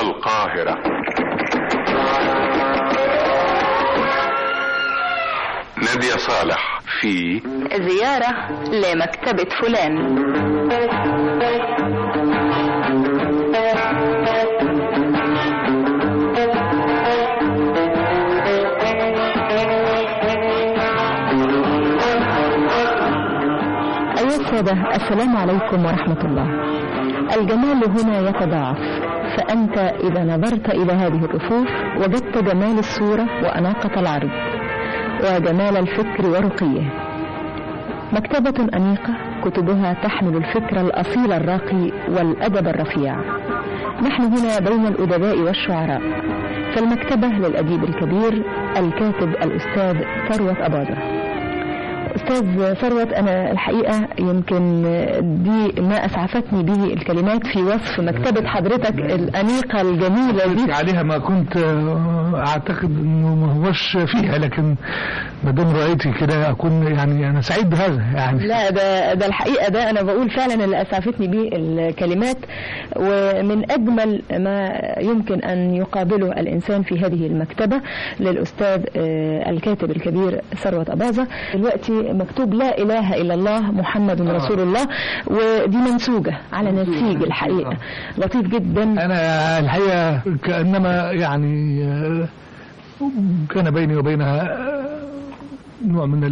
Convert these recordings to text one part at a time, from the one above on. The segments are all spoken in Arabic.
القاهرة. نادية صالح في زيارة لمكتبة فلان. أيها السادة، السلام عليكم ورحمة الله. الجمال هنا يتضاعف، فأنت إذا نظرت إلى هذه الرفوف وجدت جمال الصورة وأناقة العرض وجمال الفكر ورقيه. مكتبة أنيقة كتبها تحمل الفكر الأصيل الراقي والأدب الرفيع. نحن هنا بين الأدباء والشعراء، فالمكتبة للأديب الكبير الكاتب الأستاذ ثروت أباظة. أستاذ ثروت، أنا الحقيقة يمكن دي ما أسعفتني به الكلمات في وصف مكتبة حضرتك الأنيقة الجميلة دي. عليها ما كنت أعتقد أنه ما هوش فيها، لكن ما دام رأيتي كده أكون يعني أنا سعيد بهذا يعني. لا، ده الحقيقة ده أنا بقول فعلا اللي أسعفتني به الكلمات، ومن أجمل ما يمكن أن يقابله الإنسان في هذه المكتبة للأستاذ الكاتب الكبير ثروت أباظة. دلوقتي مكتوب لا إله إلا الله محمد رسول الله، ودي منسوجة على نسيج الحقيقة لطيف جدا. أنا الحقيقة كأنما يعني كان بيني وبينها نوع من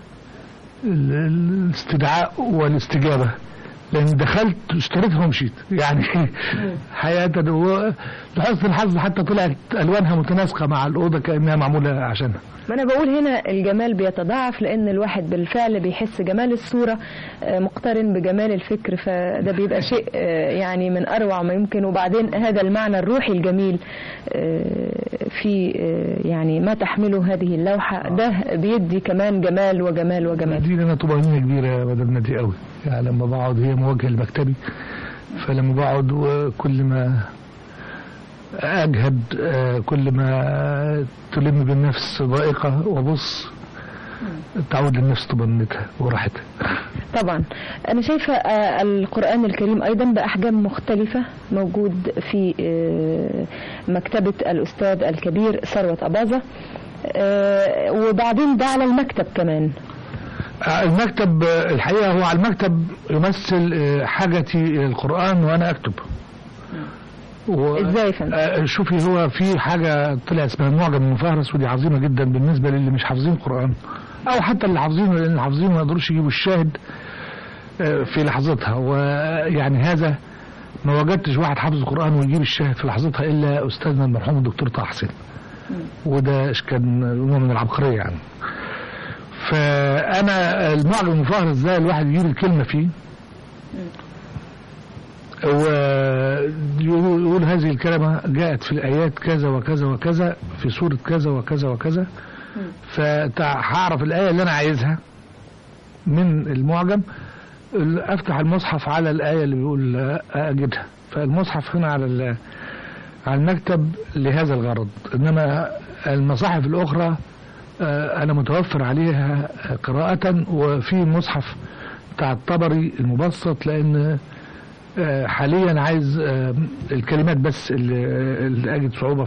الاستدعاء والاستجابة، لأن دخلت اشتريتها ومشيت يعني حياة. لحسن الحظ حتى طلعت ألوانها متناسقة مع الأوضة كأنها معمولة عشانها. ما أنا بقول هنا الجمال بيتضاعف، لأن الواحد بالفعل بيحس جمال الصورة مقترن بجمال الفكر، فده بيبقى شيء يعني من أروع ما يمكن. وبعدين هذا المعنى الروحي الجميل في يعني ما تحمله هذه اللوحة، ده بيدي كمان جمال وجمال وجمال. دي لنا طبعا كبيرة يا مدام نادية قوي يعني. لما بقعد هي مواجهة لمكتبي، فلما بقعد وكل ما أجهد كل ما تلم بالنفس ضائقة وبص تعود للنفس طمأنينتها وراحتها. طبعا أنا شايفة القرآن الكريم أيضا بأحجام مختلفة موجود في مكتبة الأستاذ الكبير ثروت أباظة، وبعدين ده على المكتب كمان. المكتب الحقيقة هو على المكتب يمثل حاجتي القرآن وأنا أكتب. ازاي فهمت؟ شوفي، هو في حاجة طلع اسمها المعجم المفهرس، ودي عظيمة جدا بالنسبة للي مش حافظين القرآن، أو حتى اللي حافظينه، لأن اللي حافظينه ما يقدروش يجيبوا الشاهد في لحظتها. ويعني هذا ما وجدتش واحد حافظ القرآن ويجيب الشاهد في لحظتها إلا أستاذنا المرحوم الدكتور طه حسين، وده كان نوع من العبقرية يعني. فأنا المعجم المفهرس ده الواحد يجيب الكلمة فيه ويقول هذه الكلمة جاءت في الآيات كذا وكذا وكذا في سورة كذا وكذا وكذا، فهعرف الآية اللي أنا عايزها من المعجم، أفتح المصحف على الآية اللي بيقول أجدها. فالمصحف هنا على المكتب لهذا الغرض، إنما المصاحف الأخرى أنا متوفر عليها قراءة. وفي مصحف بتاع الطبري المبسط، لأن حاليا عايز الكلمات بس اللي أجد صعوبة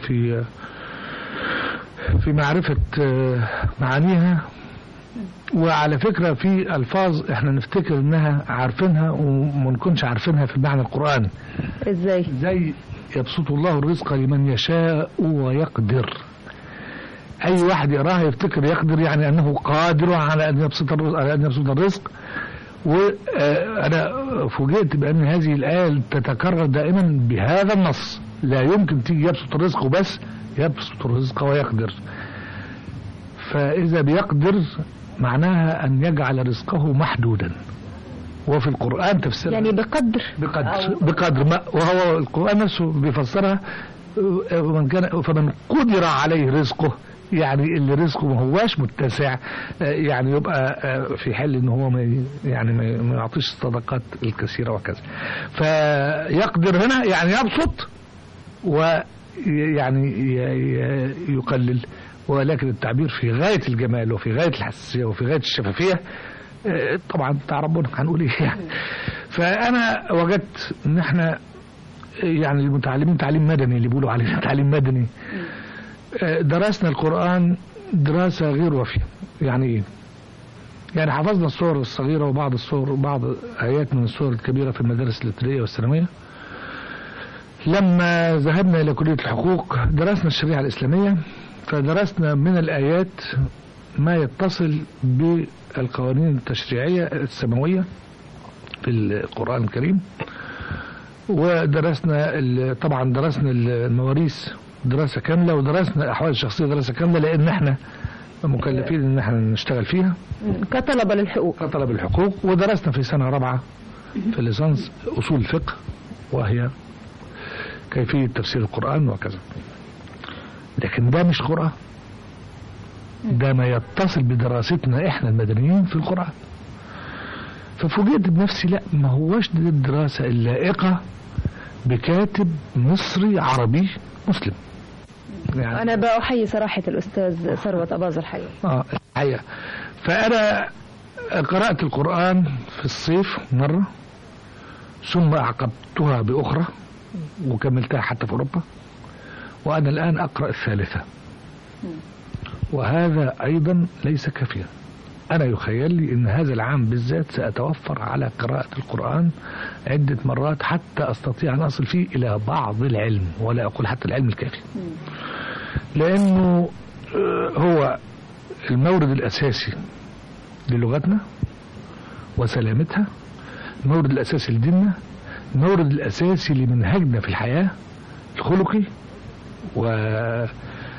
في معرفة معانيها. وعلى فكرة في ألفاظ احنا نفتكر انها عارفينها وما نكونش عارفينها في المعنى القرآني. ازاي؟ زي يبسط الله الرزق لمن يشاء ويقدر. اي واحد يقراها يفتكر يقدر يعني انه قادر على ان يبسط الرزق. وأنا فوجئت بأن هذه الآية تتكرر دائما بهذا النص، لا يمكن تيجي يبسط الرزق وبس، يبسط الرزق ويقدر. فإذا بيقدر معناها أن يجعل رزقه محدودا، وفي القرآن تفسير يعني بقدر ما، وهو القرآن نفسه بيفسرها فمن قدر عليه رزقه، يعني اللي رزقه ما هواش متسع يعني يبقى في حل ان هو ما يعطيش الصدقات الكثيره وكذا. فيقدر هنا يعني يبسط ويعني يقلل، ولكن التعبير في غايه الجمال وفي غايه الحساسيه وفي غايه الشفافيه. طبعا بتاع ربنا هنقول ايه يعني. فانا وجدت ان احنا يعني المتعلمين تعليم مدني اللي بيقولوا عليه تعليم مدني، درسنا القرآن دراسة غير وافية. يعني ايه؟ يعني حفظنا الصور الصغيرة وبعض الصور وبعض آيات من الصور الكبيرة في المدارس الابتدائية والثانوية. لما ذهبنا إلى كلية الحقوق درسنا الشريعة الإسلامية، فدرسنا من الآيات ما يتصل بالقوانين التشريعية السماوية في القرآن الكريم. ودرسنا طبعا درسنا المواريث دراسة كاملة، ودرسنا الأحوال الشخصية دراسة كاملة، لأن احنا مكلفين ان احنا نشتغل فيها كطلبة للحقوق. كطلبة الحقوق. ودرسنا في سنة رابعة في الليسانس أصول الفقه، وهي كيفية تفسير القرآن وكذا. لكن ده مش قرآن، ده ما يتصل بدراستنا احنا المدنيين في القرآن. ففوجئت بنفسي لا، ما هوش دي الدراسة اللائقة بكاتب مصري عربي مسلم. يعني أنا بأحيي صراحة الأستاذ ثروت أباظة الحقيقة. الحقيقة. فأنا قرأت القرآن في الصيف مرة، ثم أعقبتها بأخرى وكملتها حتى في أوروبا، وأنا الآن أقرأ الثالثة، وهذا أيضا ليس كافيا. أنا يخيل لي أن هذا العام بالذات سأتوفر على قراءة القرآن عدة مرات حتى أستطيع أن أصل فيه إلى بعض العلم، ولا أقول حتى العلم الكافي، لأنه هو المورد الأساسي للغتنا وسلامتها، المورد الأساسي لديننا، المورد الأساسي لمنهجنا في الحياة الخلقي، ووضع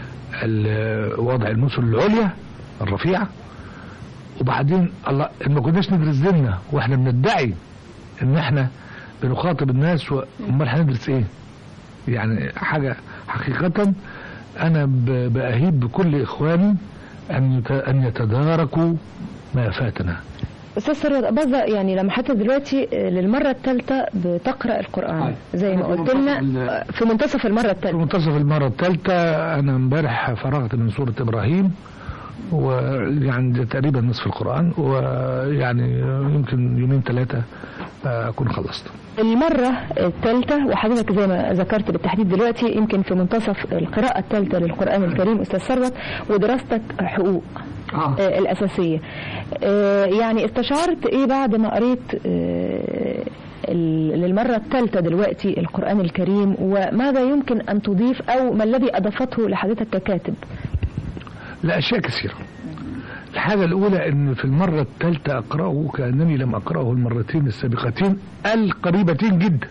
المثل العليا الرفيعة. وبعدين الله، ما كناش ندرس ديننا واحنا بندعي ان احنا بنخاطب الناس، امال هندرس ايه؟ يعني حاجة حقيقة انا بأهيب بكل اخواني ان يتداركوا ما فاتنا. أستاذ ثروت أباظة، يعني لما حتى دلوقتي للمرة الثالثة بتقرأ القرآن زي ما قلت لنا في منتصف المرة الثالثة. في منتصف المرة الثالثة. أنا امبارح فرغت من سورة إبراهيم، ويعني تقريبا نصف القرآن، ويعني يمكن يومين ثلاثة أكون خلصت. المرة الثالثة، وحضرتك زي ما ذكرت بالتحديد دلوقتي يمكن في منتصف القراءة الثالثة للقرآن الكريم أستاذ ثروت، ودراستك حقوق الأساسية. يعني استشعرت إيه بعد ما قريت للمرة الثالثة دلوقتي القرآن الكريم، وماذا يمكن أن تضيف أو ما الذي أضافته لحضرتك ككاتب؟ لا، أشياء كثيرة. الحاجة الأولى أن في المرة الثالثة أقرأه كأنني لم أقرأه المرتين السابقتين القريبتين جدا،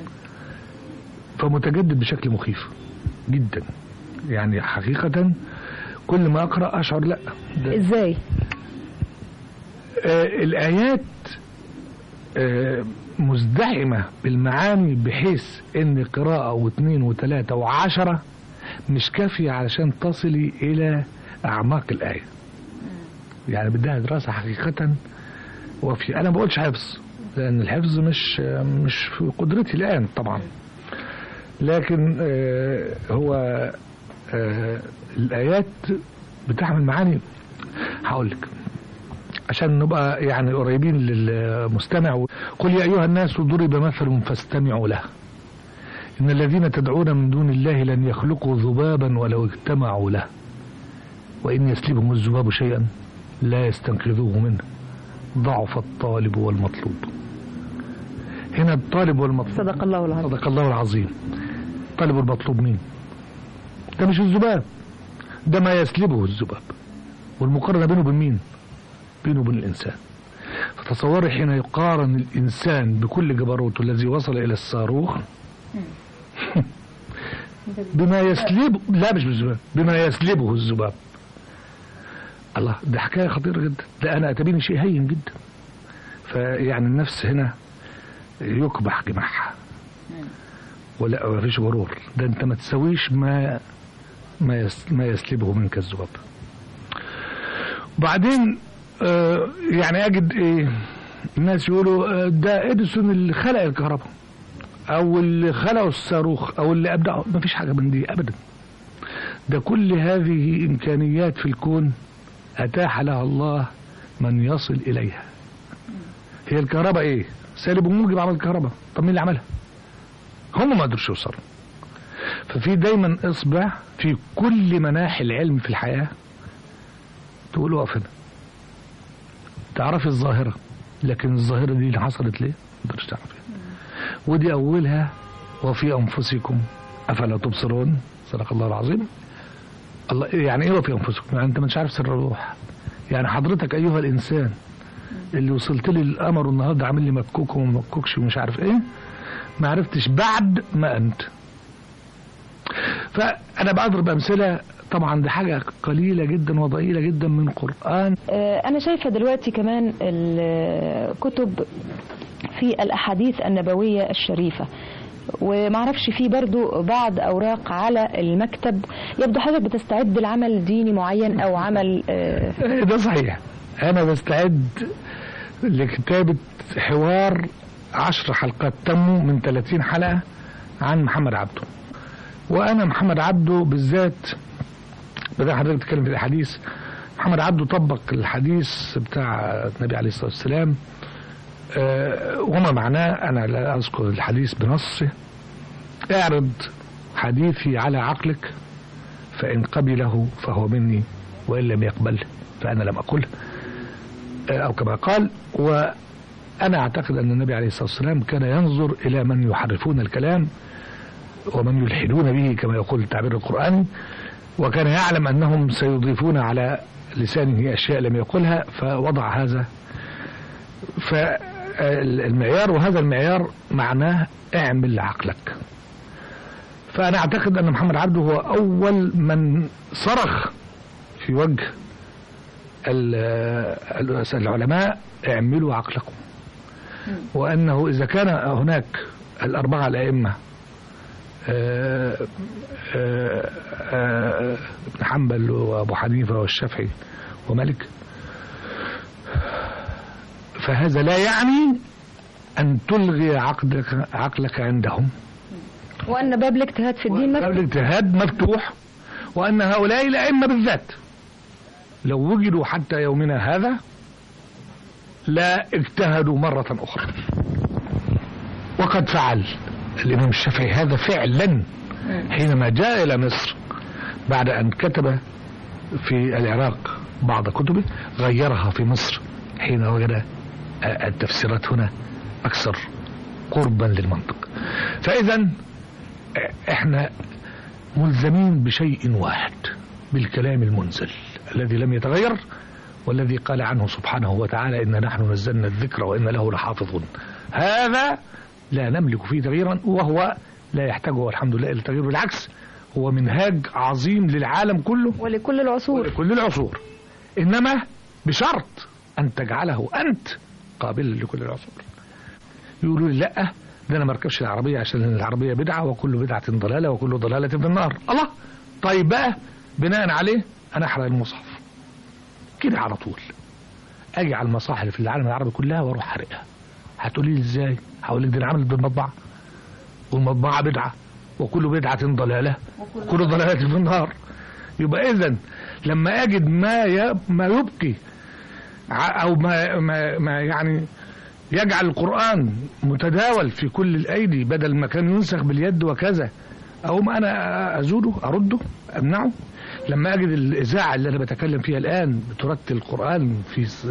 فمتجدد بشكل مخيف جدا. يعني حقيقة كل ما أقرأ أشعر لا. إزاي؟ الآيات مزدحمة بالمعاني، بحيث أن قراءة واثنين وثلاثة وعشرة مش كافية علشان تصلي إلى أعماق الآية. يعني بدها دراسة حقيقة وفي. أنا ما بقولش حفظ، لأن الحفظ مش في قدرتي الآن طبعا، لكن هو الآيات بتحمل معاني. هقول لك عشان نبقى يعني قريبين للمستمع. قل يا أيها الناس ضرب مثل فاستمعوا له، إن الذين تدعون من دون الله لن يخلقوا ذبابا ولو اجتمعوا له، وإن يسلبهم الذباب شيئا لا يستنقذوه منه، ضعف الطالب والمطلوب. هنا الطالب والمطلوب. صدق الله العظيم. صدق الله العظيم. الطالب والمطلوب مين؟ ده مش الذباب، ده ما يسلبه الذباب. والمقارنة بينه وبين مين؟ بينه وبين الإنسان. فتصوري حين يقارن الإنسان بكل جبروته الذي وصل إلى الصاروخ بما يسلبه، لا مش بالذباب، بما يسلبه الذباب. الله، ده حكاية خطيرة جدا. ده أنا أتبيني شيء هين جدا. فيعني النفس هنا يكبح جماحها، ولا ما فيش غرور. ده أنت ما تسويش ما يسلبه منك الذباب. وبعدين يعني أجد إيه الناس يقولوا ده إديسون اللي خلق الكهرباء، أو اللي خلقوا الصاروخ، أو اللي أبدعوا. ما فيش حاجة من دي أبدا. ده كل هذه إمكانيات في الكون أتاح لها الله من يصل إليها. هي الكهرباء إيه؟ سالب وموجب عمل الكهرباء. طب مين اللي عملها؟ هم ما قدروش يوصلوا. ففي دايما اصبع في كل مناحي العلم في الحياة تقول وقف هنا، تعرفي الظاهرة، لكن الظاهرة دي اللي حصلت ليه ما تقدرش تعرفيها. ودي أولها وفي أنفسكم أفلا تبصرون. صدق الله العظيم. الله يعني إيه وفي أنفسكم؟ يعني أنت مش عارف سر الروح. يعني حضرتك أيها الإنسان اللي وصلت لي الأمر النهارده عامل لي مكوك وما مكوكش ومش عارف إيه، ما عرفتش بعد ما أنت. فأنا بضرب أمثلة، طبعا دي حاجة قليلة جدا وضئيلة جدا من القرآن. أنا شايفة دلوقتي كمان الكتب في الأحاديث النبوية الشريفة، ومعرفش فيه برضو بعض أوراق على المكتب، يبدو حضرتك بتستعد لعمل ديني معين أو عمل ده صحيح. أنا بستعد لكتابة حوار 10 حلقات تموا من 30 حلقة عن محمد عبده. وأنا محمد عبده بالذات، بدأ حضرتك تتكلم في الحديث، محمد عبده طبق الحديث بتاع النبي عليه الصلاة والسلام، وما معناه. أنا لا أذكر الحديث بنصه: اعرض حديثي على عقلك فإن قبله فهو مني وإن لم يقبل فأنا لم أقله، أو كما قال. وأنا أعتقد أن النبي عليه الصلاة والسلام كان ينظر إلى من يحرفون الكلام ومن يلحدون به كما يقول التعبير القرآني، وكان يعلم أنهم سيضيفون على لسانه أشياء لم يقولها، فوضع هذا فالمعيار. وهذا المعيار معناه اعمل عقلك. فأنا أعتقد أن محمد عبده هو أول من صرخ في وجه العلماء: اعملوا عقلكم. وأنه إذا كان هناك الأربعة الأئمة ابن حنبل وأبو حنيفة والشافعي ومالك، فهذا لا يعني أن تلغي عقلك عندهم، وأن باب الاجتهاد في الدين مفتوح. باب الاجتهاد مفتوح، وأن هؤلاء الأئمة بالذات لو وجدوا حتى يومنا هذا لا اجتهدوا مرة أخرى. وقد فعل الإمام الشافعي هذا فعلا حينما جاء إلى مصر بعد أن كتب في العراق بعض كتبه، غيرها في مصر حين وجد التفسيرات هنا أكثر قربا للمنطق. فإذا احنا ملزمين بشيء واحد: بالكلام المنزل الذي لم يتغير، والذي قال عنه سبحانه وتعالى: إنا نحن نزلنا الذكر وإنا له لحافظون. هذا لا نملك فيه تغييرا، وهو لا يحتاج والحمد لله إلى التغيير، بالعكس هو منهاج عظيم للعالم كله ولكل العصور. ولكل العصور، إنما بشرط أن تجعله أنت قابلا لكل العصور. يقولوا لي: لا، ده أنا ما اركبش العربية عشان العربية بدعة، وكل بدعة ضلالة، وكل ضلالة في النار. الله، طيب بقى بناء عليه أنا أحرق المصحف كده على طول، أجي على المصاحف اللي في العالم العربي كلها وأروح حرقها. هتقولي لي إزاي؟ هقول لك: دي عملت بالمطبعة، والمطبعة بدعة، وكل بدعة ضلالة، وكل ضلالة في النار. يبقى إذن لما أجد ما يبقي أو ما يعني يجعل القرآن متداول في كل الأيدي بدل ما كان ينسخ باليد وكذا، أقوم أنا أزوده، أرده، أمنعه. لما أجد الإذاعة اللي أنا بتكلم فيها الآن بترتل القرآن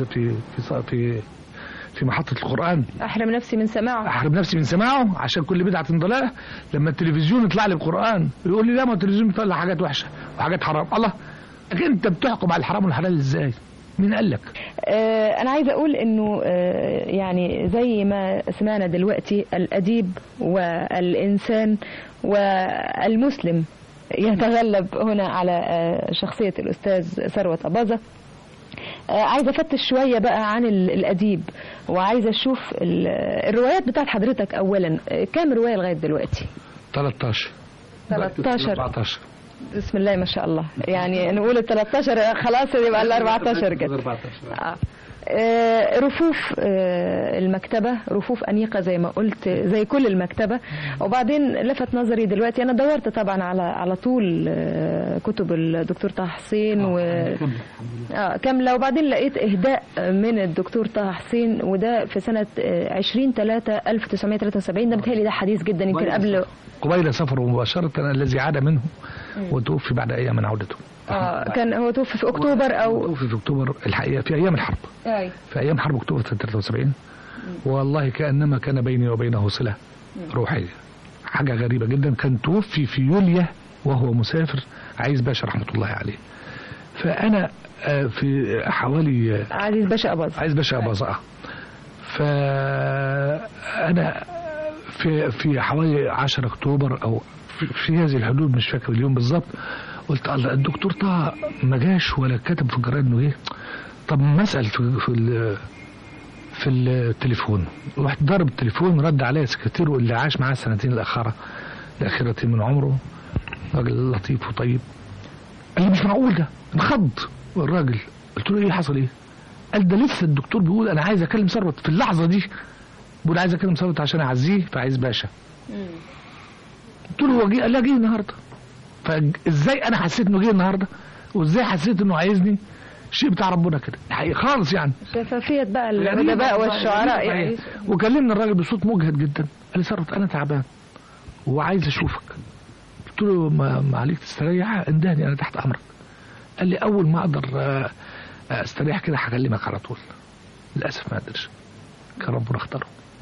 في محطة القرآن، أحرم نفسي من سماعه عشان كل بدعة ضلالة. لما التلفزيون يطلع لي القرآن يقول لي: لا، ما التلفزيون بيطلع حاجات وحشة وحاجات حرام. الله، أنت بتحكم على الحرام والحلال إزاي؟ مين قال لك؟ أنا عايزة أقول إنه يعني زي ما سمعنا دلوقتي الأديب والإنسان والمسلم يتغلب هنا على شخصية الأستاذ ثروت أباظة. عايزة أفتش شوية بقى عن الأديب، وعايزة أشوف الروايات بتاعت حضرتك. أولا كام رواية لغاية دلوقتي؟ 13 14. بسم الله ما شاء الله. يعني نقول ال 13 خلاص يبقى ال 14 جد. رفوف المكتبة رفوف أنيقة زي ما قلت زي كل المكتبة. وبعدين لفت نظري دلوقتي أنا دورت طبعا على طول كتب الدكتور طه حسين كاملة، وبعدين لقيت إهداء من الدكتور طه حسين وده في سنة 20/3/1973. ده بتهيألي ده حديث جدا يمكن قبيل سفره مباشرة الذي عاد منه وتوفي بعد أيام من عودته. كان هو توفي في أكتوبر توفي في أكتوبر الحقيقة في أيام الحرب. في أيام حرب أكتوبر 73. والله كأنما كان بيني وبينه صلة روحية. حاجة غريبة جدا. كان توفي في يوليو وهو مسافر عايز باشا رحمة الله عليه. فأنا في حوالي عايز باشا أباظة فأنا في حوالي 10 أكتوبر أو في هذه الحدود مش فاكر اليوم بالظبط. قلت الله الدكتور طه ما جاش ولا كتب في الجرايد انه ايه. طب ما اسال في التليفون. رحت ضرب التليفون رد عليا سكرتيره اللي عاش معاه السنتين الاخيرتين من عمره راجل لطيف وطيب. قال لي مش معقول ده انخض الراجل. قلت له ايه حصل ايه؟ قال ده لسه الدكتور بيقول انا عايز اكلم ثروت في اللحظه دي بيقول عايز اكلم ثروت عشان اعزيه فعايز باشا. قلت له هو جه؟ قال لا جه النهارده. فازاي انا حسيت انه جه النهارده وازاي حسيت انه عايزني؟ شيء بتاع ربنا كده حقيقي خالص يعني. شفافيه بقى الادباء والشعراء يعني. وكلمني الراجل بصوت مجهد جدا قال لي ثروت انا تعبان وعايز اشوفك. قلت له ما عليك تستريح اندهني انا تحت امرك. قال لي اول ما اقدر استريح كده هكلمك على طول. للاسف ما قدرش كان ربنا اختاره.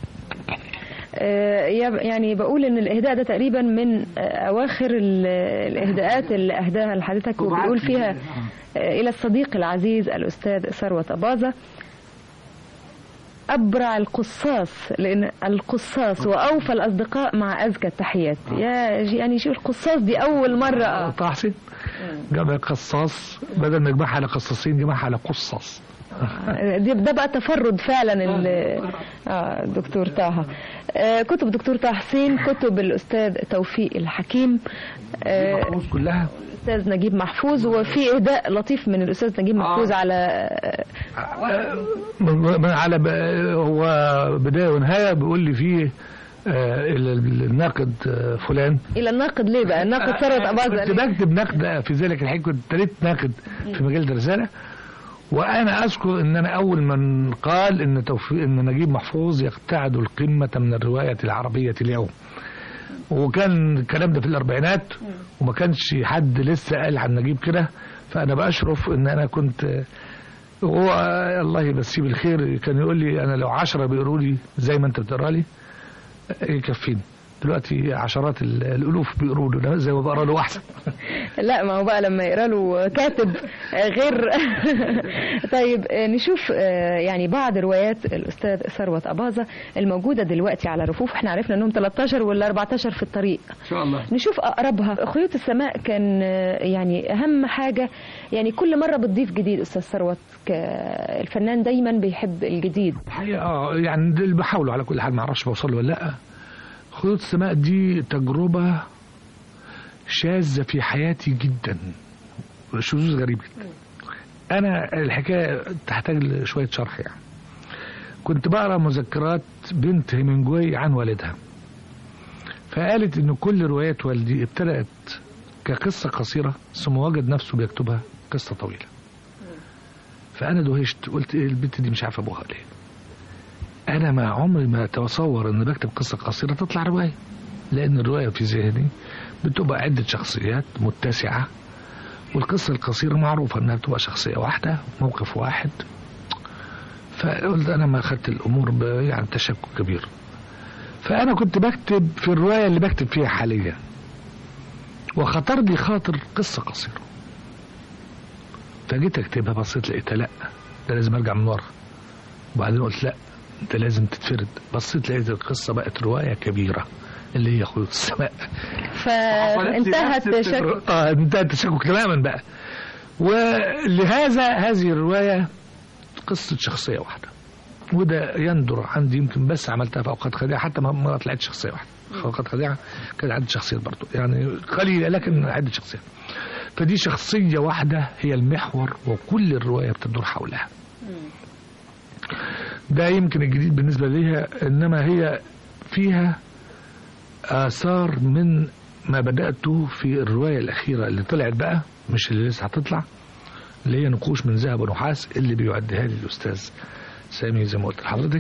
يعني بقول ان الاهداء ده تقريبا من اواخر الاهداءات اللي اهداها لحضرتك وبيقول فيها الى الصديق العزيز الاستاذ ثروت أباظة ابرع القصاص لان القصاص واوفى الاصدقاء مع ازكى التحيات. يعني شو القصاص دي اول مره طه حسين جمع قصاص بدل ما يجمعها على قصاصين جمعها على قصاص. ده بقى تفرد فعلا الدكتور طه. كتب الدكتور طه حسين كتب الاستاذ توفيق الحكيم كلها الاستاذ نجيب محفوظ وفي اهداء لطيف من الاستاذ نجيب محفوظ على هو بدايه ونهايه بيقول لي فيه الناقد فلان. الى الناقد ليه بقى؟ الناقد ثروت أباظة. كنت بكتب نقد في ذلك الحين كنت ابتديت ناقد في مجله رساله. وانا اذكر ان انا اول من قال ان نجيب محفوظ يقتعد القمه من الروايه العربيه اليوم. وكان الكلام ده في الاربعينات وما كانش حد لسه قال عن نجيب كده. فانا باشرف ان انا كنت هو الله يمسيه بالخير كان يقول لي انا لو 10 بيقولوا لي زي ما انت بتقرا لي يكفيني. دلوقتي عشرات الالوف بيقروا له زي ما بقرا له احسن. لا ما هو بقى لما يقرا له كاتب غير. طيب نشوف يعني بعض روايات الاستاذ ثروت أباظة الموجوده دلوقتي على رفوف. احنا عرفنا انهم 13 ولا 14 في الطريق ان شاء الله. نشوف اقربها. خيوط السماء كان يعني اهم حاجه يعني كل مره بتضيف جديد. استاذ ثروت الفنان دايما بيحب الجديد الحقيقه يعني اللي بحاولوا على كل حال ما اعرفش بوصل له ولا لا. خيوط السماء دي تجربة شاذة في حياتي جدا شذوذ غريب جدا. أنا الحكاية تحتاج لشوية شرح يعني. كنت بقرأ مذكرات بنت هيمنجواي عن والدها فقالت إن كل روايات والدي ابتدأت كقصة قصيرة ثم وجد نفسه بيكتبها قصة طويلة. فأنا دهشت قلت إيه البنت دي مش عارفة أبوها ليه. أنا ما عمري ما أتصور إن بكتب قصة قصيرة تطلع رواية لأن الرواية في ذهني بتبقى عدة شخصيات متسعة والقصة القصيرة معروفة إنها بتبقى شخصية واحدة موقف واحد. فقلت أنا ما أخدت الأمور يعني تشكك كبير. فأنا كنت بكتب في الرواية اللي بكتب فيها حاليا وخطر لي خاطر قصة قصيرة فجيت أكتبها بصيت لقيتها لأ ده لازم أرجع من ورا. وبعدين قلت لأ انت لازم تتفرد. بصيت لقيت القصه بقت روايه كبيره اللي هي خيوط السماء. فانتهت التشكك. انتهت التشكك تماما بقى. ولهذا هذه الروايه قصه شخصيه واحده وده يندر عندي يمكن بس عملتها في اوقات خديعه حتى ما طلعت شخصيه واحده. اوقات خديعه كانت عده شخصيات برضه يعني قليله لكن عده شخصيات. فدي شخصيه واحده هي المحور وكل الروايه بتدور حولها. ده يمكن الجديد بالنسبة ليها، إنما هي فيها آثار من ما بدأته في الرواية الأخيرة اللي طلعت بقى، مش اللي لسه هتطلع، اللي هي نقوش من ذهب ونحاس، اللي بيعدها لي الأستاذ سامي زي ما قلت لحضرتك.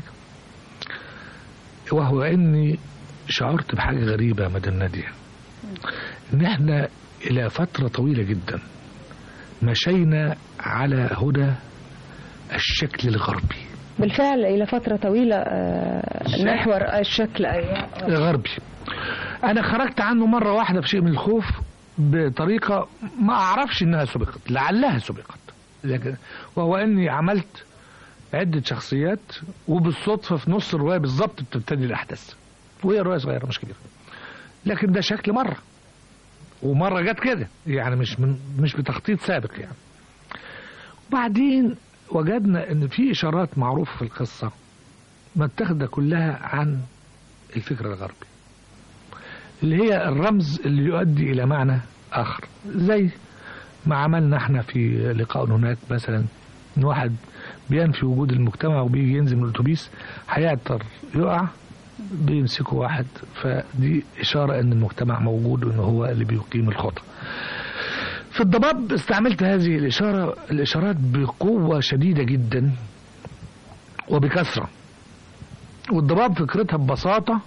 وهو إني شعرت بحاجة غريبة يا مدام نادية، إن إحنا إلى فترة طويلة جدا مشينا على هدى الشكل الغربي. بالفعل إلى فترة طويلة محور الشكل الغربي. أنا خرجت عنه مرة واحدة في شيء من الخوف بطريقة ما أعرفش إنها سبقت، لعلها سبقت، لكن وهو إني عملت عدة شخصيات وبالصدفة في نص الرواية بالظبط بتبتدي الأحداث، وهي رواية صغيرة مش كبيرة، لكن ده شكل مرة ومرة جت كده، يعني مش بتخطيط سابق يعني. وبعدين وجدنا ان في اشارات معروفة في القصة متاخدة كلها عن الفكر الغربي، اللي هي الرمز اللي يؤدي الى معنى اخر، زي ما عملنا احنا في لقاء هناك مثلا، ان واحد بينفي وجود المجتمع وبيجي ينزل من الاتوبيس هيعطر يقع، بيمسكوا واحد، فدي اشارة ان المجتمع موجود وان هو اللي بيقيم الخطة. في الضباب استعملت هذه الإشارات بقوة شديدة جدا وبكثرة. والضباب فكرتها ببساطة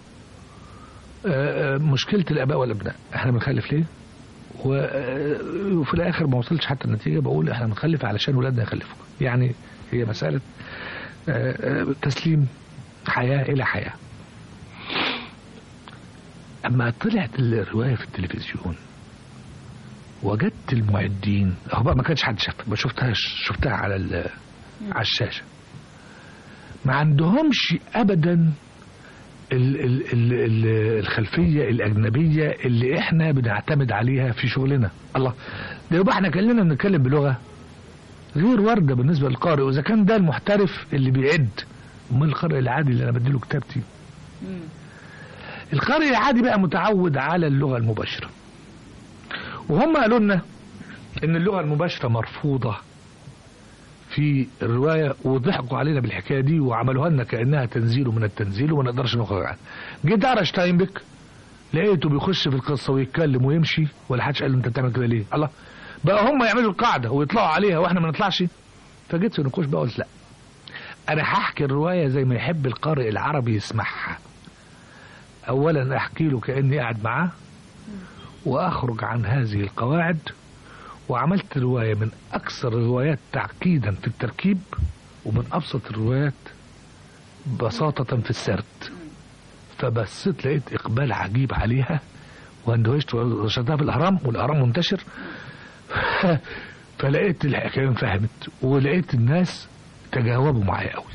مشكلة الآباء والأبناء، احنا بنخلف ليه؟ وفي الآخر ما وصلتش حتى النتيجة، بقول احنا بنخلف علشان ولادنا يخلفوا. يعني هي مسألة تسليم حياة إلى حياة. أما طلعت الرواية في التلفزيون وجدت المعدين، هو بقى ما كانش حد شافها، ما شفتها على الشاشة، ما عندهمش أبدا الخلفية الأجنبية اللي احنا بنعتمد عليها في شغلنا. الله، ده يبقى احنا كلنا بنتكلم بلغة غير واردة بالنسبة للقارئ، وإذا كان ده المحترف اللي بيعد، امال القارئ العادي اللي أنا بديله كتابتي؟ القارئ العادي بقى متعود على اللغة المباشرة، وهم قالوا لنا ان اللغة المباشرة مرفوضة في الرواية، وضحكوا علينا بالحكاية دي وعملوها لنا كأنها تنزيل من التنزيل وما نقدرش نخرج عنها. جيت اقرا شتاينبك لقيته بيخش في القصة ويتكلم ويمشي، ولا حدش قال له انت بتعمل كده ليه؟ الله، بقى هم يعملوا القاعدة ويطلعوا عليها واحنا ما نطلعش. فجيت في نقوش بقى قلت لا، انا هحكي الرواية زي ما يحب القارئ العربي يسمعها. اولا احكي له كأني قاعد معاه، واخرج عن هذه القواعد. وعملت رواية من اكثر الروايات تعقيدا في التركيب، ومن ابسط الروايات بساطة في السرد. فبصيت لقيت اقبال عجيب عليها، واندهشت ورشدتها في الاهرام، والاهرام منتشر. فلقيت الحكاية فهمت، ولقيت الناس تجاوبوا معايا قوي.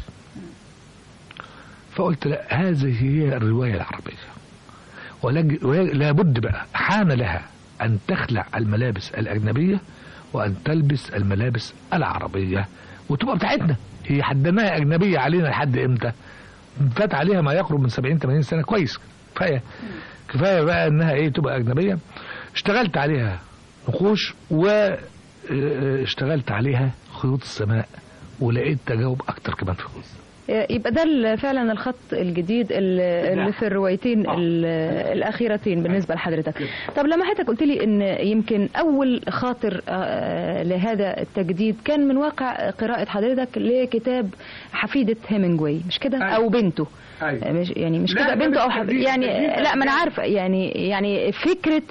فقلت لا، هذه هي الرواية العربية، ولا بد بقى حان لها أن تخلع الملابس الأجنبية وأن تلبس الملابس العربية وتبقى بتاعتنا. هي حدناها أجنبية علينا لحد إمتى؟ فات عليها ما يقرب من 70-80 سنة، كويس، كفاية بقى إنها تبقى أجنبية. اشتغلت عليها نقوش، واشتغلت عليها خيوط السماء، ولقيت تجاوب أكتر كمان في خيوط. يبقى ده فعلا الخط الجديد اللي في الروايتين الأخيرتين بالنسبة لحضرتك. طب لما حضرتك قلت لي إن يمكن أول خاطر لهذا التجديد كان من واقع قراءة حضرتك لكتاب حفيدة هيمنجواي، مش كده؟ أو بنته، مش كده، بنته أو يعني لا، ما أنا عارفة، يعني فكرة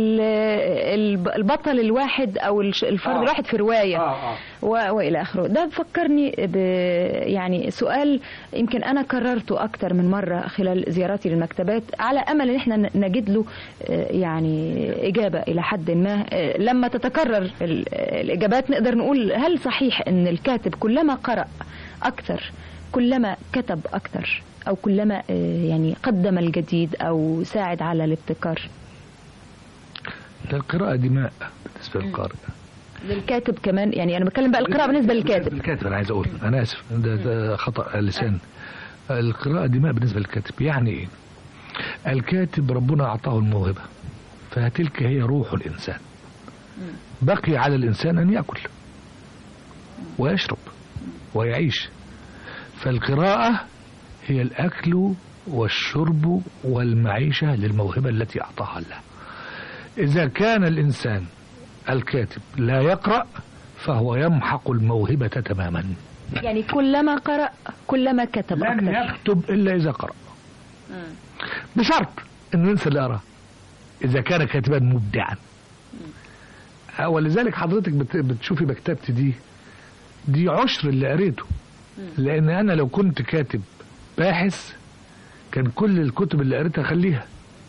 البطل الواحد أو الفرد الواحد في رواية وإلى آخره. ده فكرني يعني سؤال يمكن أنا كررته أكتر من مرة خلال زياراتي للمكتبات، على أمل إن احنا نجد له يعني إجابة إلى حد ما. لما تتكرر الإجابات نقدر نقول هل صحيح إن الكاتب كلما قرأ أكتر كلما كتب أكتر، أو كلما يعني قدم الجديد أو ساعد على الابتكار؟ القراءة دماء بالنسبة للقارئ، للكاتب كمان. يعني أنا بتكلم بقى القراءة بالنسبة للكاتب. أنا عايز أقول، أنا آسف، ده خطأ لسان. القراءة دماء بالنسبة للكاتب. يعني إيه؟ الكاتب ربنا أعطاه الموهبة، فتلك هي روح الإنسان. بقي على الإنسان أن يأكل ويشرب ويعيش. فالقراءة هي الأكل والشرب والمعيشة للموهبة التي أعطاها الله. إذا كان الإنسان الكاتب لا يقرأ فهو يمحق الموهبة تماما. يعني كلما قرأ كلما كتب أكثر. لن يكتب إلا إذا قرأ، بشرط أنه ينسى اللي قرأه إذا كان كاتبا مبدعا. ولذلك حضرتك بتشوفي مكتبتي دي عشر اللي قريته، لأن أنا لو كنت كاتب باحث كان كل الكتب اللي قريتها خليها.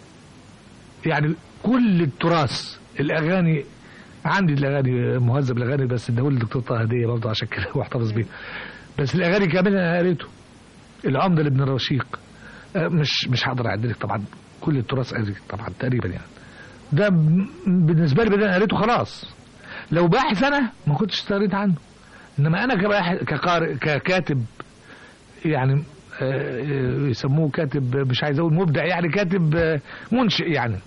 يعني كل التراث، الأغاني عندي، الأغاني مهذب الأغاني بس اداهولي الدكتور طه هدية برضه عشان كده واحتفظ بيها. بس الأغاني كاملة أنا قريته. العمدة لابن الرشيق مش هقدر أعدلك طبعا كل التراث قريته طبعا تقريبا. يعني ده بالنسبة لي بدأ قريته خلاص. لو باحث أنا ما كنتش قريت عنه، إنما أنا كباحث كقارئ ككاتب يعني يسموه كاتب، مش عايز اقول مبدع، يعني كاتب منشئ، يعني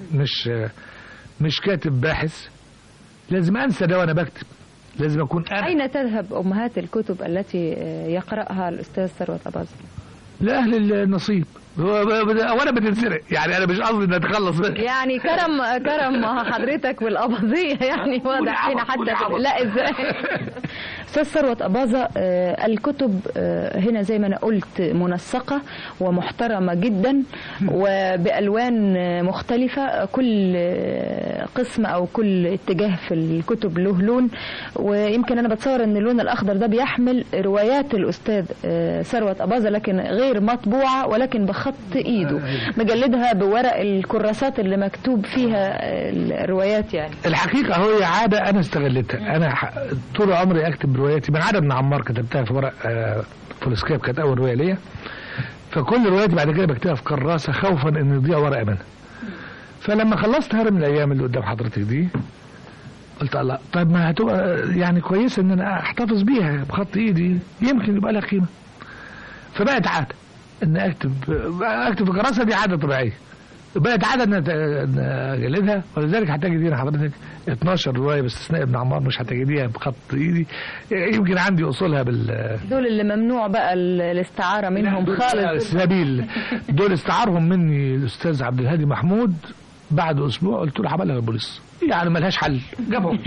مش كاتب باحث. لازم انسى ده وانا بكتب، لازم اكون انا. اين تذهب امهات الكتب التي يقراها الاستاذ ثروت أباظة؟ لاهل النصيب. وانا بتنسرق، يعني انا مش قصدي ان اتخلص منها. يعني كرم حضرتك والأباظية يعني واضح هنا حتى. لا ازاي استاذ ثروت أباظة، الكتب هنا زي ما انا قلت منسقة ومحترمة جدا وبألوان مختلفة. كل قسم او كل اتجاه في الكتب له لون، ويمكن انا بتصور ان اللون الاخضر ده بيحمل روايات الاستاذ ثروت أباظة، لكن غير مطبوعة ولكن بخط ايده، مجلدها بورق الكراسات اللي مكتوب فيها الروايات. يعني الحقيقة هي عادة انا استغلتها. انا طول عمري اكتب رواياتي من عدد من عمار كتبتها في ورق فولسكاب، كانت اول رواية ليا. فكل رواياتي بعد كده بكتبها في كراسة خوفا ان يضيع ورقة منها. فلما خلصت هرم الايام اللي قدام حضرتك دي قلت الله، طيب ما هتبقى يعني كويسة ان انا احتفظ بيها بخط ايدي، يمكن يبقى لها قيمة. فبقت عادة ان اكتب في كراسة، دي عادة طبيعية. بقت عادة ان اجلدها، ولذلك هتجدين حضرتك 12 رواية باستثناء ابن عمار مش هتجديها بخط ايدي. يمكن عندي اصولها دول اللي ممنوع بقى الاستعارة منهم خالص. سبيل دول استعارهم مني الاستاذ عبد الهادي محمود بعد اسبوع، قلت له هبلغ البوليس، يعني ملهاش حل، جابهم.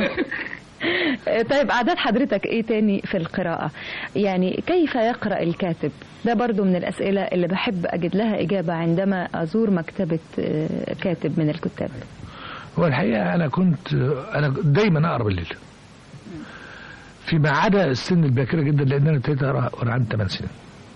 طيب عادات حضرتك ايه تاني في القراءة؟ يعني كيف يقرأ الكاتب؟ ده برضو من الأسئلة اللي بحب أجد لها إجابة عندما أزور مكتبة كاتب من الكتاب. هو الحقيقة أنا دايما أقرأ بالليل، فيما عدا السن الباكرة جدا، لأن أنا ابتديت أقرأ وأنا عندي 8 سنين.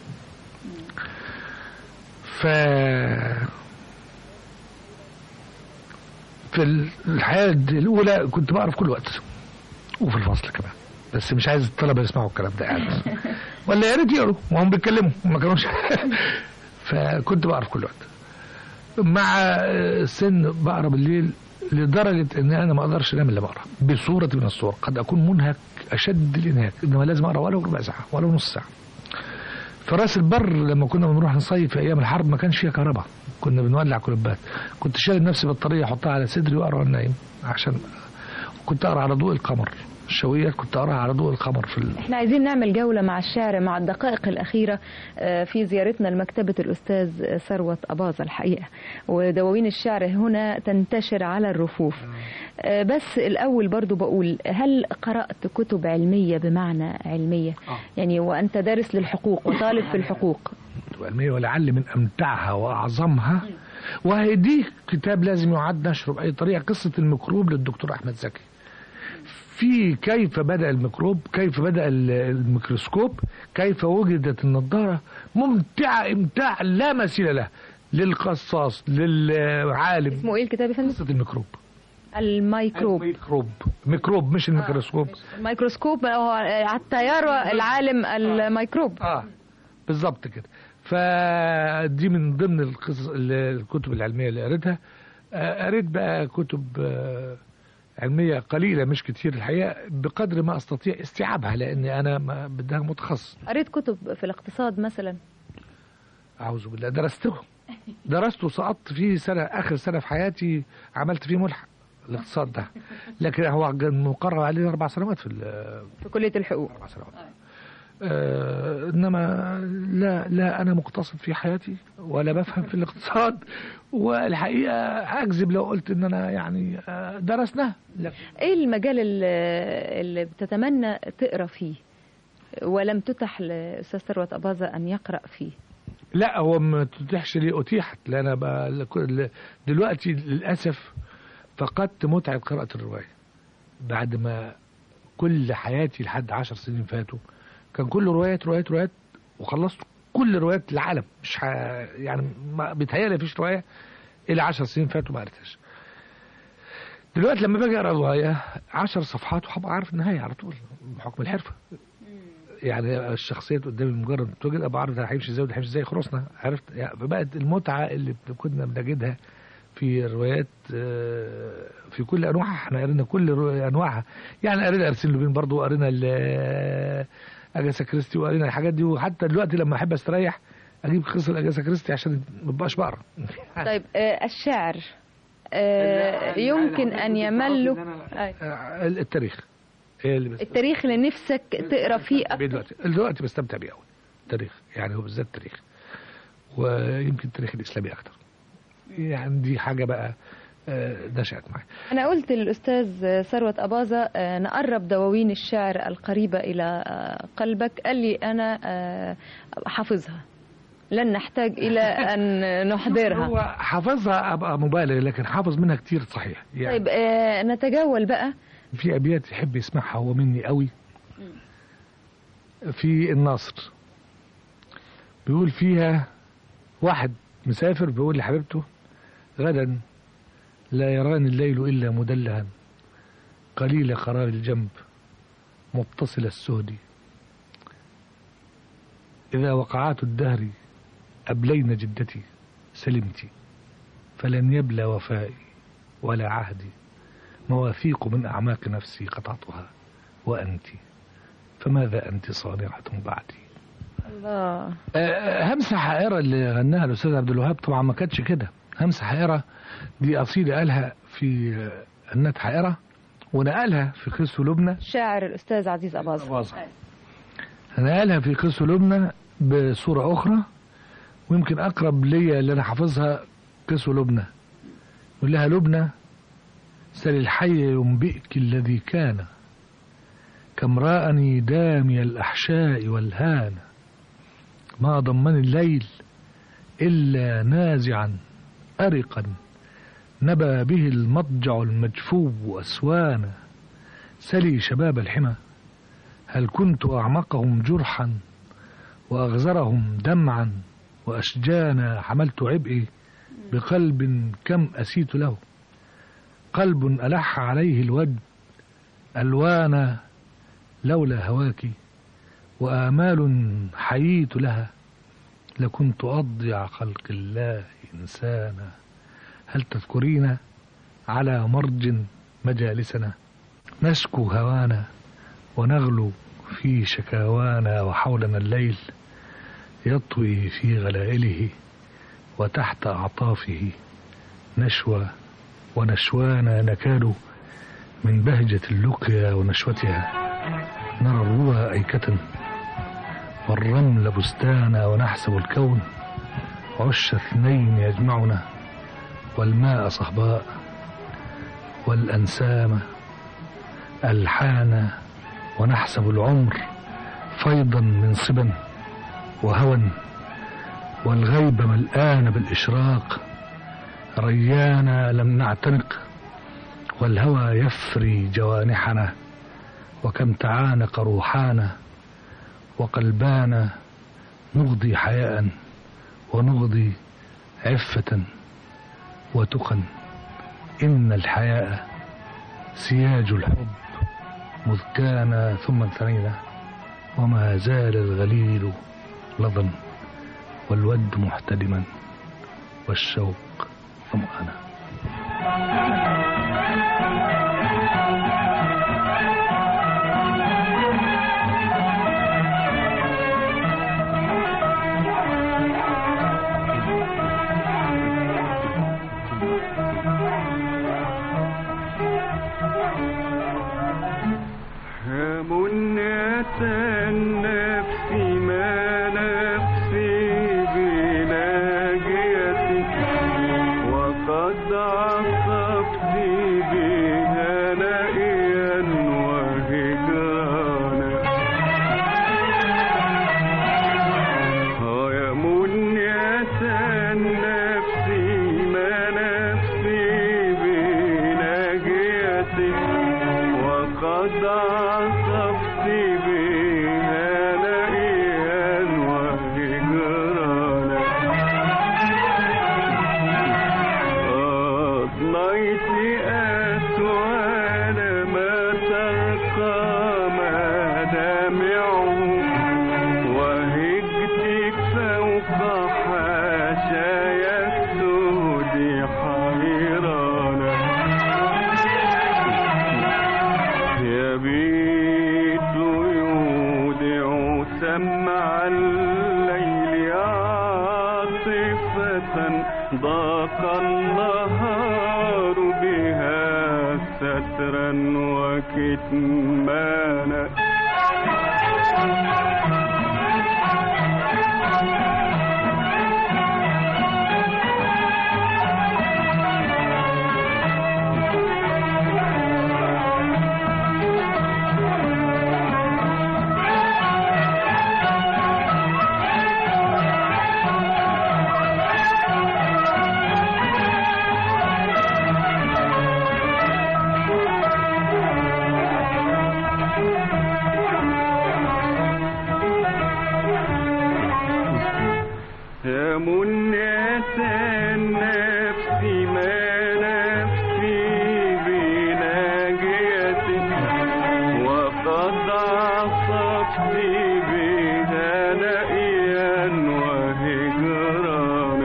في الحياة الأولى كنت بقرأ في كل وقت وفي الفصل كمان، بس مش عايز الطلبة يسمعوا الكلام ده يعني. ولا يا ريت يقروا وهم بيتكلموا ما كانوش. فكنت بقرا في كل وقت. مع السن بقرا بالليل لدرجة ان انا ما اقدرش انام الا بقرا بصورة من الصور. قد اكون منهك اشد الانهاك، انما لازم اقرا ولو ربع ساعة ولو نص ساعة. في راس البر لما كنا بنروح نصيف في ايام الحرب ما كانش فيها كهرباء، كنا بنولع كلوبات. كنت شايل نفسي بطارية احطها على صدري واقرا وانا نايم، عشان كنت اقرا على ضوء القمر. الشويات كنت أراها على ضوء القمر احنا عايزين نعمل جولة مع الشعر مع الدقائق الأخيرة في زيارتنا لمكتبة الأستاذ ثروت أباظة الحقيقة، ودواوين الشعر هنا تنتشر على الرفوف. بس الأول برضو بقول، هل قرأت كتب علمية بمعنى علمية؟ يعني وأنت دارس للحقوق وطالب في الحقوق. كتب علمية ولعل من أمتعها وأعظمها، وهي دي كتاب لازم يعد نشره بأي طريقة، قصة الميكروب للدكتور أحمد زكي. في كيف بدأ الميكروب، كيف بدأ الميكروسكوب، كيف وجدت النظارة. ممتعة إمتاع لا مثيل له للقصاص للعالم. اسمه إيه الكتاب يا فندم؟ قصة الميكروب. الميكروب ميكروب مش الميكروسكوب. الميكروسكوب حتى يرى العالم الميكروب. بالظبط كده. فدي من ضمن الكتب العلمية اللي قريتها. قريت بقى كتب علمية قليلة مش كتير الحقيقة، بقدر ما أستطيع استيعابها، لأني أنا بدها متخصص. قريت كتب في الاقتصاد مثلا؟ أعوذ بالله، درسته وسقطت فيه سنة، آخر سنة في حياتي عملت فيه ملحق الاقتصاد ده، لكن هو مقرر عليه 4 سنوات في كلية الحقوق. 4 سنوات. إنما لا أنا مقتصد في حياتي ولا بفهم في الاقتصاد، والحقيقة أكذب لو قلت إن أنا يعني درسناه. إيه المجال اللي بتتمنى تقرأ فيه ولم تتح لأستاذ ثروت أباظة أن يقرأ فيه؟ لا، هو ما تتيحش لي، أتيحت، لأن أنا دلوقتي للأسف فقدت متعة قراءة الرواية بعد ما كل حياتي لحد 10 سنين فاتوا كان كل روايات وخلصت كل روايات العالم. مش يعني بيتهيألي مفيش رواية إلى 10 سنين فاتوا ما قريتهاش. دلوقتي لما باجي أقرأ رواية 10 صفحات وهبقى عارف النهاية على طول بحكم الحرفة. يعني الشخصيات قدامي مجرد توجد ابقى عارف ده هيمشي ازاي وده هيمشي ازاي، خلصنا عرفت. يعني فبقت المتعه اللي كنا بنجدها في الروايات في كل انواعها. احنا قرينا كل انواعها، يعني قرينا ارسين لوبين برضه، وقرينا اجاسا كريستي، وقرينا الحاجات دي. وحتى دلوقتي لما احب استريح اجيب قصه اجاسا كريستي عشان ما بقاش بقرا. طيب الشعر يمكن ان يمل التاريخ. التاريخ اللي نفسك تقرا فيه اكتر؟ دلوقتي بستمتع بيه قوي التاريخ، يعني هو بالذات التاريخ، ويمكن التاريخ الاسلامي اكتر. يعني دي حاجه بقى نشأت معي. انا قلت للاستاذ ثروت أباظة نقرب دواوين الشعر القريبه الى قلبك، قال لي انا حافظها، لن نحتاج الى ان نحضرها. هو حافظها ابقى مبالغ، لكن حافظ منها كتير صحيح يعني. طيب نتجول بقى في أبيات يحب يسمعها هو مني قوي. في الناصر بيقول فيها واحد مسافر بيقول لحبيبته غدا لا يراني الليل إلا مدلها قليل قرار الجنب متصل السهد إذا وقعات الدهر أبلين جدتي سلمتي فلن يبلى وفائي ولا عهدي مواثيق من أعماق نفسي قطعتها وأنت فماذا أنت صانعة بعدي. الله. همسة حائرة اللي غناها الأستاذ عبد الوهاب طبعا ما كانتش كده. همسة حائرة دي أصيلة قالها في النت حائرة ونقلها في قصة لبنى، شاعر الأستاذ عزيز أباظة. نقلها في قصة لبنى بصورة أخرى، ويمكن أقرب ليا اللي أنا حافظها قصة لبنى. يقول لها لبنى سل الحي ينبئك الذي كان كم رآني دامي الأحشاء والهان ما ضمني الليل إلا نازعا أرقا نبى به المضجع المجفو أسوانا سلي شباب الحمى هل كنت أعمقهم جرحا وأغزرهم دمعا وأشجانا حملت عبئي بقلب كم أسيت له قلب ألح عليه الوجد ألوانا لولا هواك وآمال حييت لها لكنت أضيع خلق الله إنسانا هل تذكرين على مرج مجالسنا نشكو هوانا ونغلو في شكاوانا وحولنا الليل يطوي في غلائله وتحت أعطافه نشوى ونشوانا نكاد من بهجة اللقيا ونشوتها نرى الروى أيكة والرمل بستانا ونحسب الكون عش اثنين يجمعنا والماء صهباء والأنسام ألحانا ونحسب العمر فيضا من صبا وهوى والغيب ملآن بالإشراق ريانا لم نعتنق والهوى يفري جوانحنا وكم تعانق روحانا وقلبانا نغضي حياء ونغضي عفة وتقا إن الحياء سياج الحب مذ كان ثم ثنينا وما زال الغليل لظا والود محتدما والشوق ظمآنا. منة النفس وقد عصفت بها لقيا وهجرانا أضنيت أسوان ما ترقى مدامعه وهجتك فوق حاشايا السود حيرانا يبيت يودع سمع الليل عاطفة ضاق النهار بها سترا وكتمانا يا منية النفس ما نفسي بناجيتك وقد عصفت بها لقيا وهجرانا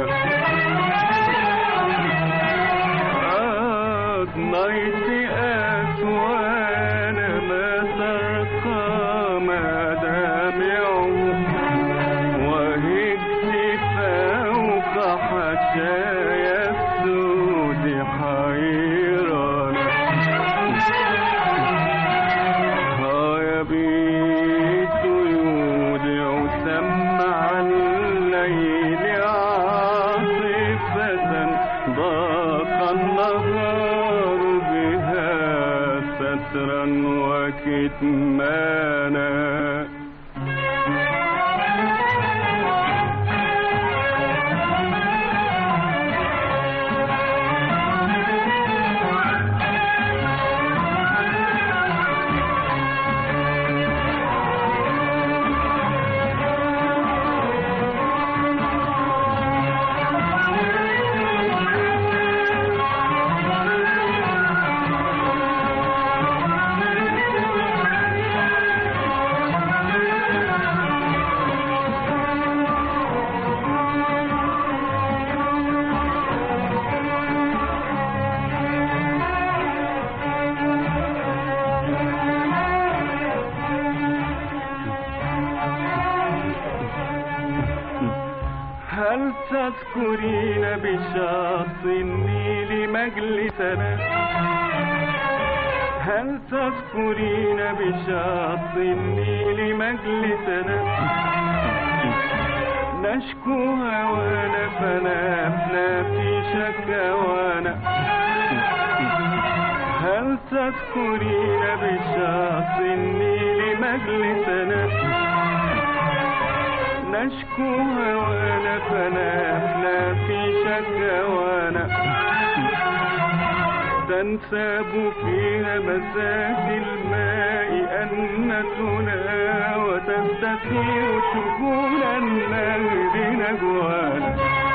أضنيت أسوان ما ترقى مدامعه فوق حشايا السود حيرانا يبيت يودع سمع الليل عاصفة ضاق النهار بها سترا وكتمانا هل تذكرين بشاط النيل مجلسنا هل تذكرين بشاط النيل مجلسنا نشكو هوانا فنفنا في شكوانا هل تذكرين بشاط النيل مجلسنا نشكو هوانا فنفنا في شكوانا تنساب فيها مساك الماء أنتنا وتستثير شكون النهر نجوانا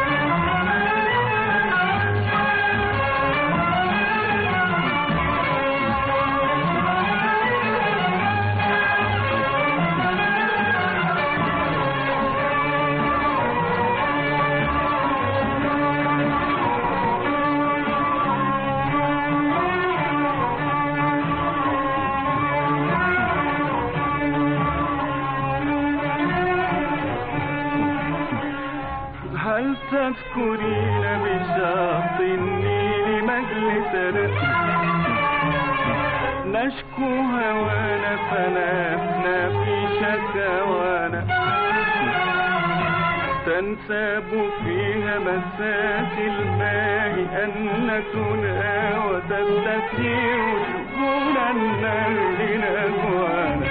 هل تذكرين بشاط النيل مجلسنا نشكو هوانا فنفنا في شكوانا تنساب فيها مساك الماء أنتنا وتستثير شكون النهر نجوانا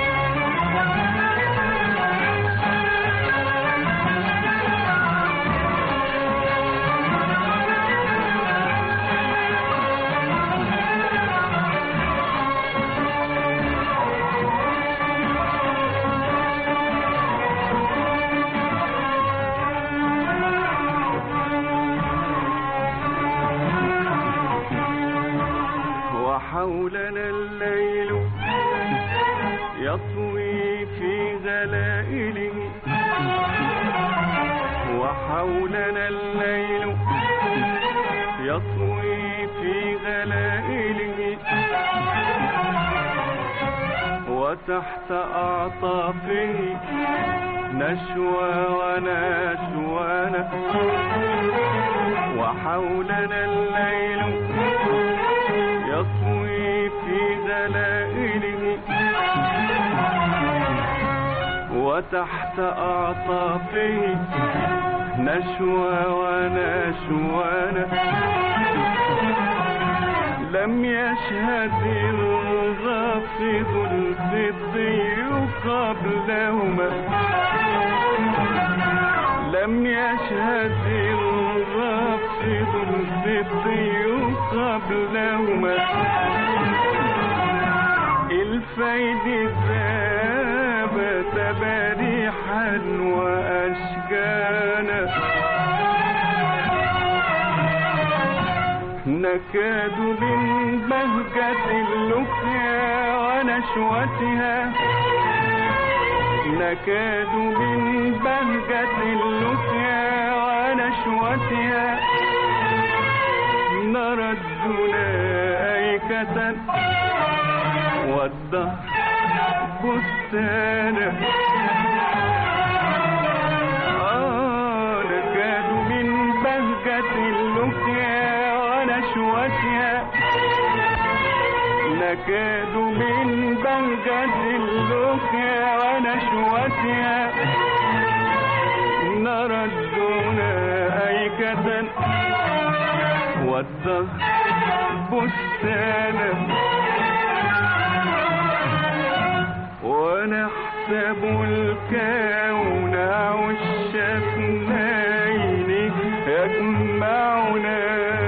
وحولنا الليل يطوي في ذلائله وحولنا الليل يطوي في ذلائله وتحت أعطافه نشوى ونشوانا وحولنا الليل يطوي في ذلائله وتحت أعطافه نشوى ونشوانا لم يشهد الرافض الفضي قبلهما لم يشهد الرافض الفضي قبلهما الفيد ذاب تبريحا وأشجانا نكاد من بهجة اللقيا ونشوتها نكاد من بهجة اللقيا ونشوتها نرى الدنا أيكة والدهر بستانا نكاد من بهجة اللقيا ونشوتها نكاد من بهجة اللقيا ونشوتها نرى الدنا أيكة والدهر بستانا ونحسب الكون عش اثنين يجمعنا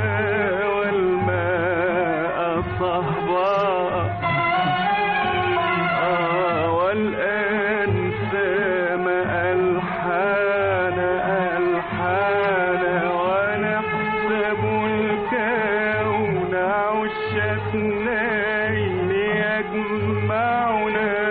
والماء صهبا والآن سام ألحان ونحسب الكون عش اثنين يجمعنا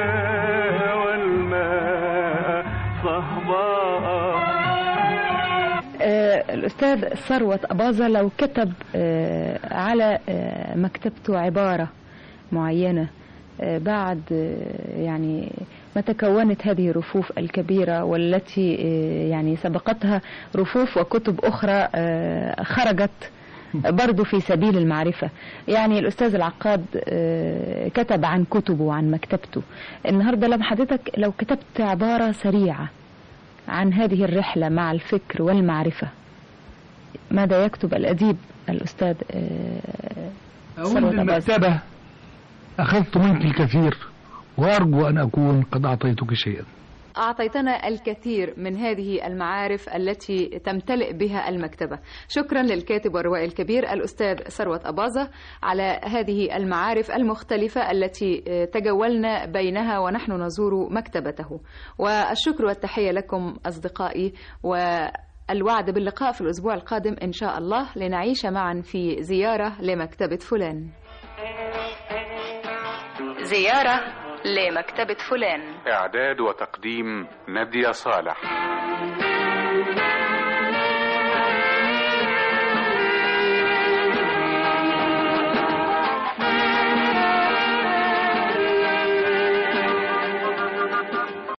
الأستاذ ثروت أباظة لو كتب على مكتبته عبارة معينة بعد يعني ما تكونت هذه الرفوف الكبيرة والتي يعني سبقتها رفوف وكتب أخرى خرجت برضو في سبيل المعرفة، يعني الأستاذ العقاد كتب عن كتبه وعن مكتبته. النهاردة لما حضرتك لو كتبت عبارة سريعة عن هذه الرحلة مع الفكر والمعرفة، ماذا يكتب الأديب الأستاذ أقول المكتبة أخذت منك الكثير وأرجو أن أكون قد أعطيتك شيئا. أعطيتنا الكثير من هذه المعارف التي تمتلئ بها المكتبة. شكرا للكاتب والروائي الكبير الأستاذ ثروت أباظة على هذه المعارف المختلفة التي تجولنا بينها ونحن نزور مكتبته. والشكر والتحية لكم أصدقائي، والوعد باللقاء في الأسبوع القادم إن شاء الله لنعيش معا في زيارة لمكتبة فلان. زيارة لمكتبة فلان. إعداد وتقديم نادية صالح.